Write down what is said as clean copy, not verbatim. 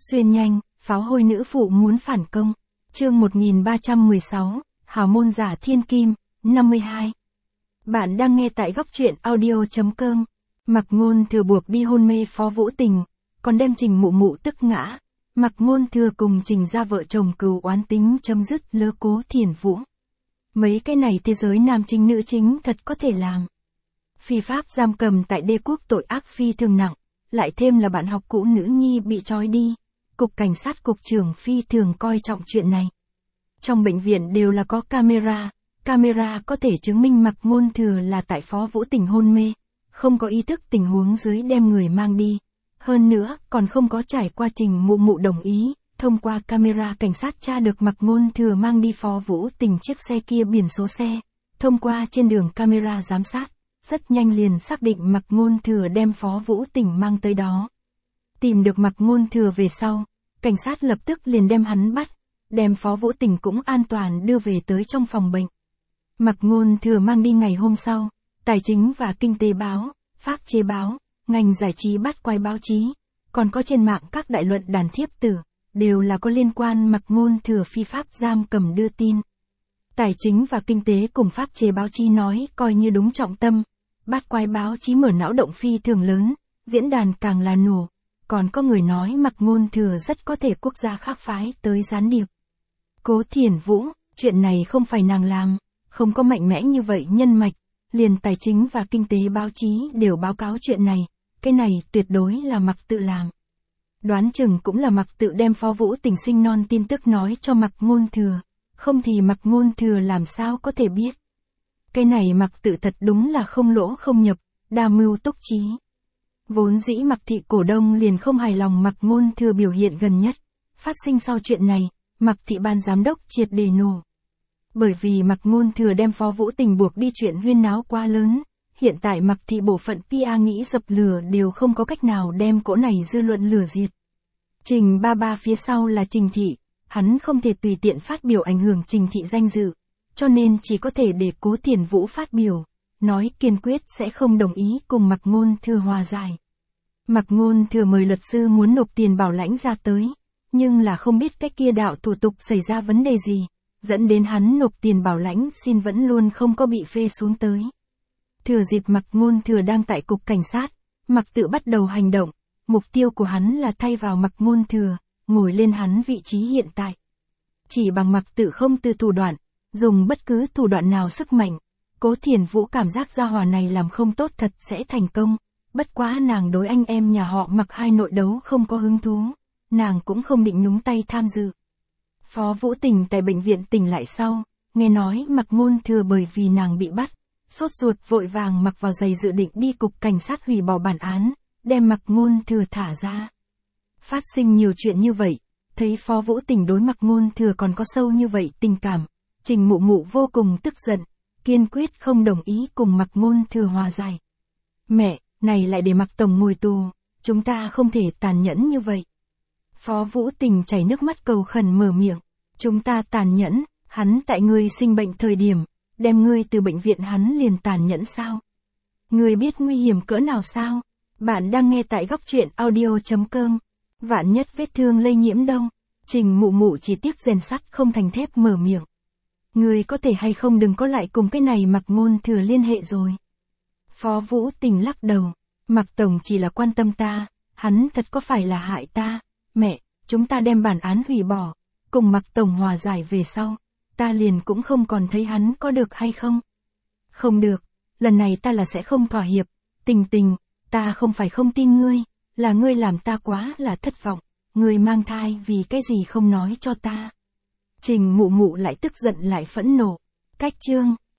Xuyên nhanh, pháo hôi nữ phụ muốn phản công. Chương 1316, Hào môn giả thiên kim, 52. Bạn đang nghe tại góc truyện audio.com. Mạc Ngôn Thừa buộc đi hôn mê Phó Vũ Tình, còn đem Trình Mụ Mụ tức ngã. Mạc Ngôn Thừa cùng Trình gia vợ chồng cừu oán tính chấm dứt lứa Cố Thiền Vũ. Mấy cái này thế giới nam chính nữ chính thật có thể làm. Phi pháp giam cầm tại đế quốc tội ác phi thường nặng, lại thêm là bạn học cũ nữ nhi bị trói đi. Cục cảnh sát cục trưởng phi thường coi trọng chuyện này. Trong bệnh viện đều là có camera có thể chứng minh Mạc Ngôn Thừa là tại Phó Vũ Tình hôn mê, không có ý thức tình huống dưới đem người mang đi. Hơn nữa, còn không có trải qua Trình Mụ Mụ đồng ý, thông qua camera cảnh sát tra được Mạc Ngôn Thừa mang đi Phó Vũ Tình chiếc xe kia biển số xe. Thông qua trên đường camera giám sát, rất nhanh liền xác định Mạc Ngôn Thừa đem Phó Vũ Tình mang tới đó. Tìm được Mạc Ngôn Thừa về sau, cảnh sát lập tức liền đem hắn bắt, đem Phó Vũ Tình cũng an toàn đưa về tới trong phòng bệnh. Mạc Ngôn Thừa mang đi ngày hôm sau, Tài chính và Kinh tế báo, Pháp chế báo, ngành giải trí bắt quay báo chí, còn có trên mạng các đại luận đàn thiếp tử, đều là có liên quan Mạc Ngôn Thừa phi pháp giam cầm đưa tin. Tài chính và Kinh tế cùng Pháp chế báo chí nói coi như đúng trọng tâm, bắt quay báo chí mở não động phi thường lớn, diễn đàn càng là nổ. Còn có người nói Mạc Ngôn Thừa rất có thể quốc gia khác phái tới gián điệp. Cố Thiền Vũ, chuyện này không phải nàng làm, không có mạnh mẽ như vậy nhân mạch, liền Tài chính và Kinh tế báo chí đều báo cáo chuyện này, cái này tuyệt đối là Mạc tự làm. Đoán chừng cũng là Mạc tự đem Phó Vũ Tình sinh non tin tức nói cho Mạc Ngôn Thừa, không thì Mạc Ngôn Thừa làm sao có thể biết. Cái này Mạc tự thật đúng là không lỗ không nhập, đa mưu túc trí. Vốn dĩ Mạc thị cổ đông liền không hài lòng Mạc Ngôn Thừa biểu hiện gần nhất. Phát sinh sau chuyện này, Mạc thị ban giám đốc triệt để nổ. Bởi vì Mạc Ngôn Thừa đem Phó Vũ Tình buộc đi chuyện huyên náo quá lớn, hiện tại Mạc thị bộ phận PR nghĩ dập lửa đều không có cách nào đem cỗ này dư luận lửa diệt. Trình ba phía sau là Trình thị, hắn không thể tùy tiện phát biểu ảnh hưởng Trình thị danh dự, cho nên chỉ có thể để Cố Thiền Vũ phát biểu, nói kiên quyết sẽ không đồng ý cùng Mạc Ngôn Thừa hòa giải. Mạc Ngôn Thừa mời luật sư muốn nộp tiền bảo lãnh ra tới, nhưng là không biết cách kia đạo thủ tục xảy ra vấn đề gì, dẫn đến hắn nộp tiền bảo lãnh xin vẫn luôn không có bị phê xuống tới. Thừa dịp Mạc Ngôn Thừa đang tại cục cảnh sát, Mạc tự bắt đầu hành động, mục tiêu của hắn là thay vào Mạc Ngôn Thừa, ngồi lên hắn vị trí hiện tại. Chỉ bằng Mạc tự không từ thủ đoạn, dùng bất cứ thủ đoạn nào sức mạnh, Cố Thiền Vũ cảm giác gia hỏa này làm không tốt thật sẽ thành công, bất quá nàng đối anh em nhà họ Mạc hai nội đấu không có hứng thú, nàng cũng không định nhúng tay tham dự. Phó Vũ Tình tại bệnh viện tỉnh lại sau, nghe nói Mạc Ngôn Thừa bởi vì nàng bị bắt, sốt ruột vội vàng mặc vào giày dự định đi cục cảnh sát hủy bỏ bản án, đem Mạc Ngôn Thừa thả ra. Phát sinh nhiều chuyện như vậy, thấy Phó Vũ Tình đối Mạc Ngôn Thừa còn có sâu như vậy tình cảm, Trình Mụ Mụ vô cùng tức giận, kiên quyết không đồng ý cùng Mạc Ngôn Thừa hòa giải. Mẹ, này lại để Mạc tổng ngồi tù, chúng ta không thể tàn nhẫn như vậy. Phó Vũ Tình chảy nước mắt cầu khẩn mở miệng, chúng ta tàn nhẫn, hắn tại ngươi sinh bệnh thời điểm, đem ngươi từ bệnh viện hắn liền tàn nhẫn sao? Ngươi biết nguy hiểm cỡ nào sao? Bạn đang nghe tại góc truyện audio.com. Vạn nhất vết thương lây nhiễm đâu? Trình Mụ Mụ chỉ tiếc rèn sắt không thành thép mở miệng. Ngươi có thể hay không đừng có lại cùng cái này Mạc Ngôn Thừa liên hệ rồi. Phó Vũ Tình lắc đầu, Mạc tổng chỉ là quan tâm ta, hắn thật có phải là hại ta? Mẹ, chúng ta đem bản án hủy bỏ, cùng Mạc tổng hòa giải về sau, ta liền cũng không còn thấy hắn có được hay không? Không được, lần này ta là sẽ không thỏa hiệp, Tình, ta không phải không tin ngươi, là ngươi làm ta quá là thất vọng, ngươi mang thai vì cái gì không nói cho ta? Trình Mụ Mụ lại tức giận lại phẫn nộ, cách chương.